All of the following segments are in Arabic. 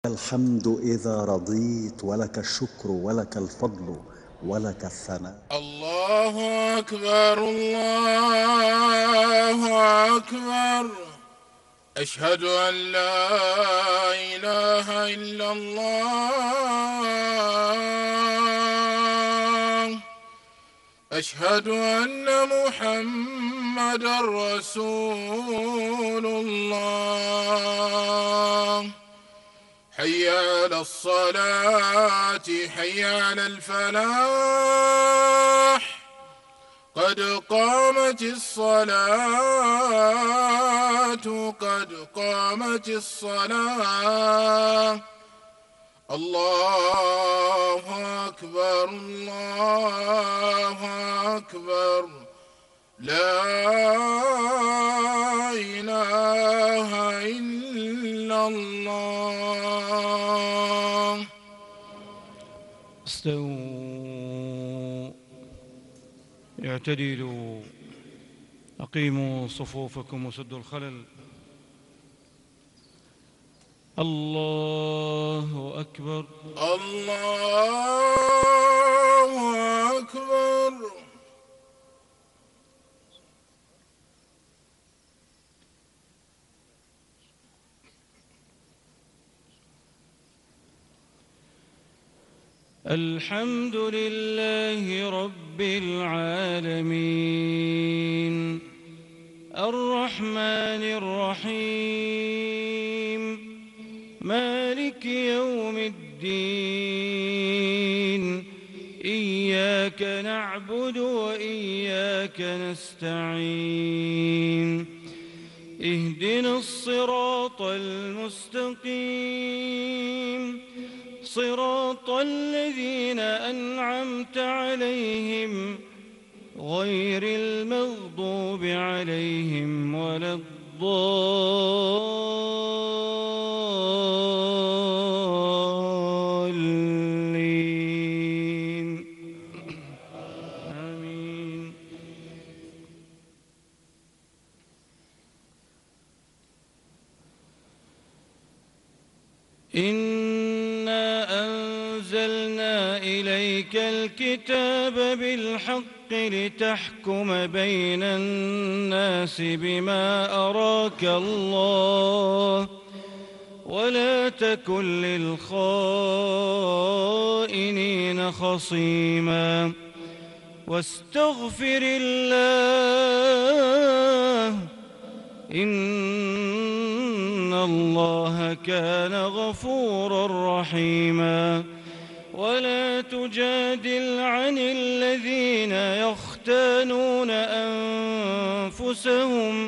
الحمد إذا رضيت، ولك الشكر ولك الفضل ولك الثناء. الله أكبر الله أكبر. أشهد أن لا إله إلا الله. أشهد أن محمدًا رسول الله. حي على الصلاة حي على الفلاح. قد قامت الصلاة قد قامت الصلاة. الله أكبر الله أكبر. لا إله إلا الله. استووا اعتدلوا أقيموا صفوفكم وسدوا الخلل. الله أكبر الله أكبر. الحمد لله رب العالمين الرحمن الرحيم مالك يوم الدين. إياك نعبد وإياك نستعين. اهدنا الصراط المستقيم صراط الذين أنعمت عليهم غير المغضوب عليهم ولا الضالين. آمين. أنزلنا إليك الكتاب بالحق لتحكم بين الناس بما أراك الله ولا تكن للخائنين خصيما. واستغفر الله إن الله كان غفورا رحيما. ولا تجادل عن الذين يختانون أنفسهم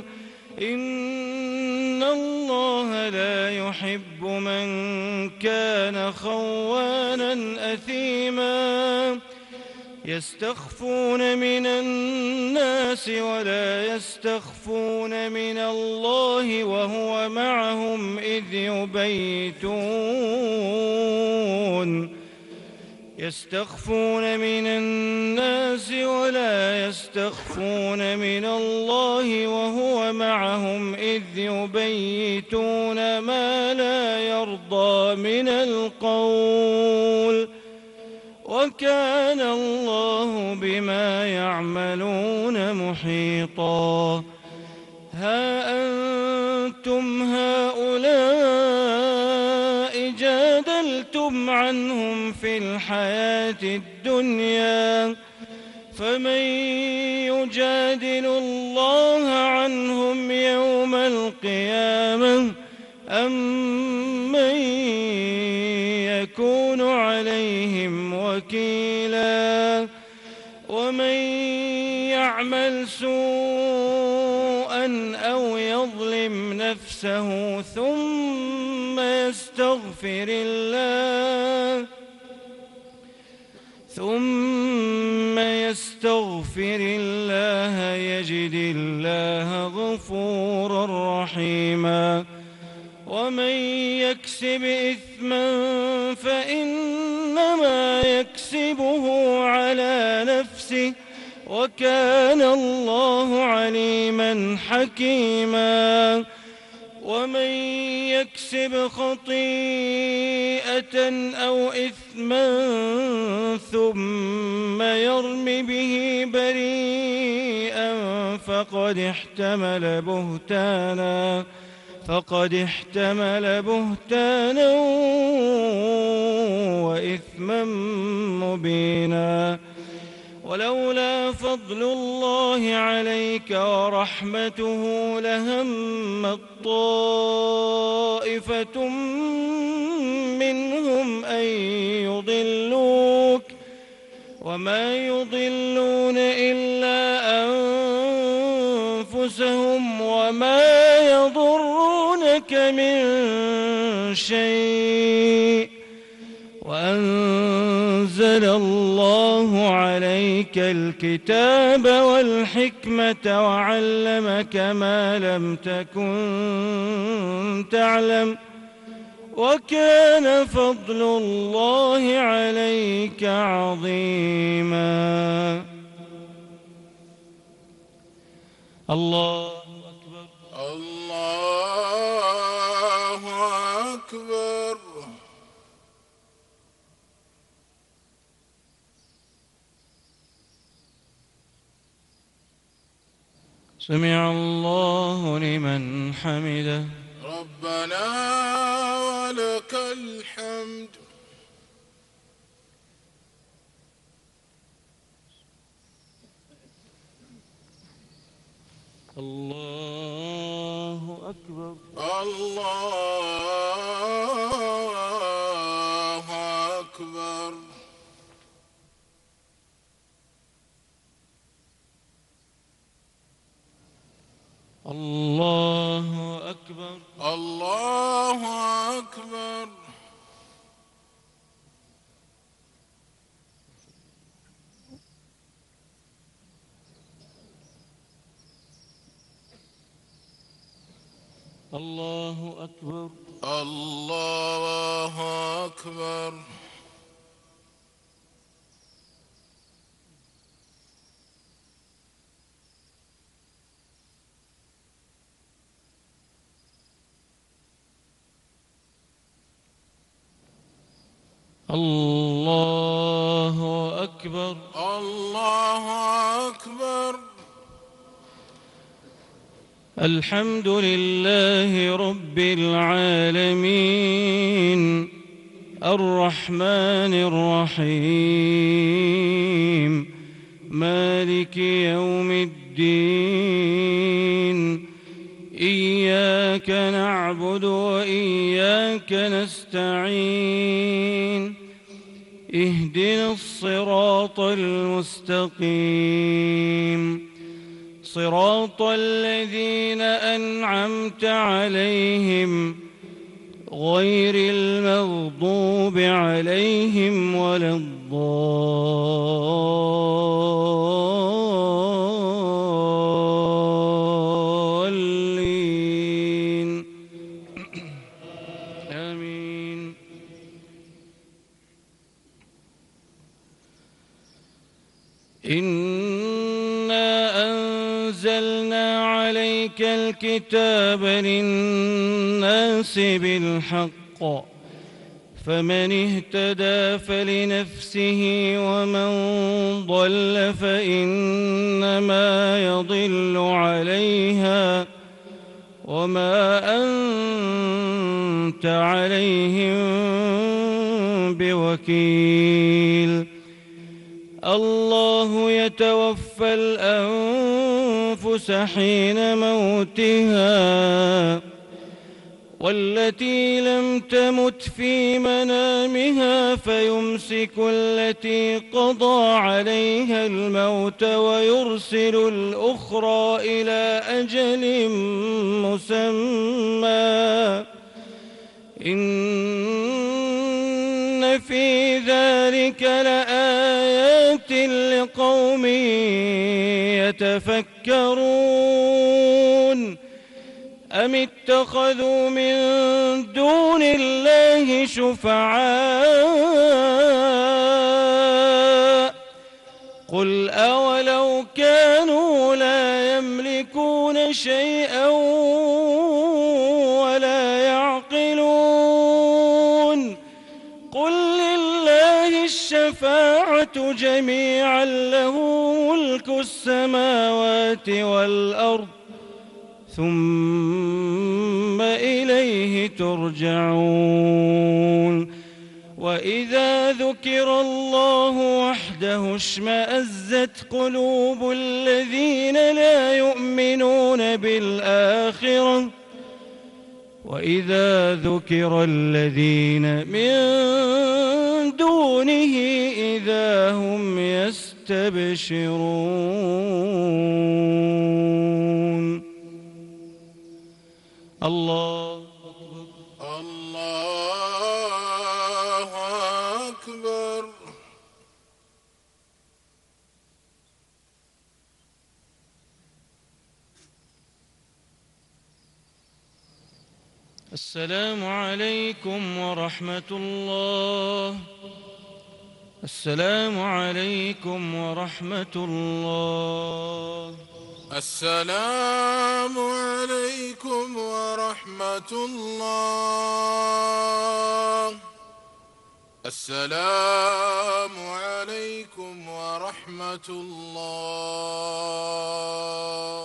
إن الله لا يحب من كان خوانا أثيما. يستخفون من الناس ولا يستخفون من الله وهو معهم إذ يستخفون من الناس ولا يستخفون من الله وهو معهم إذ يبيتون ما لا يرضى من القول وكان الله بما يعملون محيطا. ها أنتم هؤلاء جادلتم عنهم في الحياة الدنيا فمن يجادل الله عنهم يوم القيامة أم من يكون عليهم وكيلا. ومن يعمل سوءا أو يظلم نفسه ثم يستغفر الله يجد الله غفورا رحيما. ومن يكسب إثما فإنما يكسبه على نفسه وكان الله عليما حكيما. ومن يكسب خطيئة أو إثما ثم يرم به بريئا فقد احتمل بهتانا وإثما مبينا. ولولا فضل الله عليك ورحمته لهمت طائفة منهم أن يضلوك وما يضلون إلا أنفسهم وما يضرونك من شيء وأنزل الله عليك الكتاب والحكمة وعلمك ما لم تكن تعلم وكان فضل الله عليك عظيما. الله أكبر. الله أكبر. سمع الله لمن حمده. ربنا ولك الحمد. الله أكبر. الله أكبر. الله أكبر. الله أكبر. الله أكبر. الله أكبر. الله أكبر. الله أكبر. الحمد لله رب العالمين الرحمن الرحيم مالك يوم الدين إياك نعبد وإياك نستعين اهدنا الصراط المستقيم صراط الذين أنعمت عليهم غير المغضوب عليهم ولا الضالين آمين. أنزلنا عليك الكتاب للناس بالحق فمن اهتدى فلنفسه ومن ضل فإنما يضل عليها وما أنت عليهم بوكيل. الله يتوفى الأنفس حين موتها والتي لم تمت في منامها فيمسك التي قضى عليها الموت ويرسل الأخرى إلى أجل مسمى إن في ذلك لآيات لقوم يتفكرون. أم اتخذوا من دون الله شفعاء قل أولو كانوا لا يملكون شيئا الساعة جميعا له ملك السماوات والأرض ثم إليه ترجعون وإذا ذكر الله وحده اشمأزت قلوب الذين لا يؤمنون بالآخرة وإذا ذكر الذين من دونه إذا هم يستبشرون الله الله أكبر. السلام عليكم ورحمة الله. السلام عليكم ورحمة الله. السلام عليكم ورحمة الله. السلام عليكم ورحمة الله.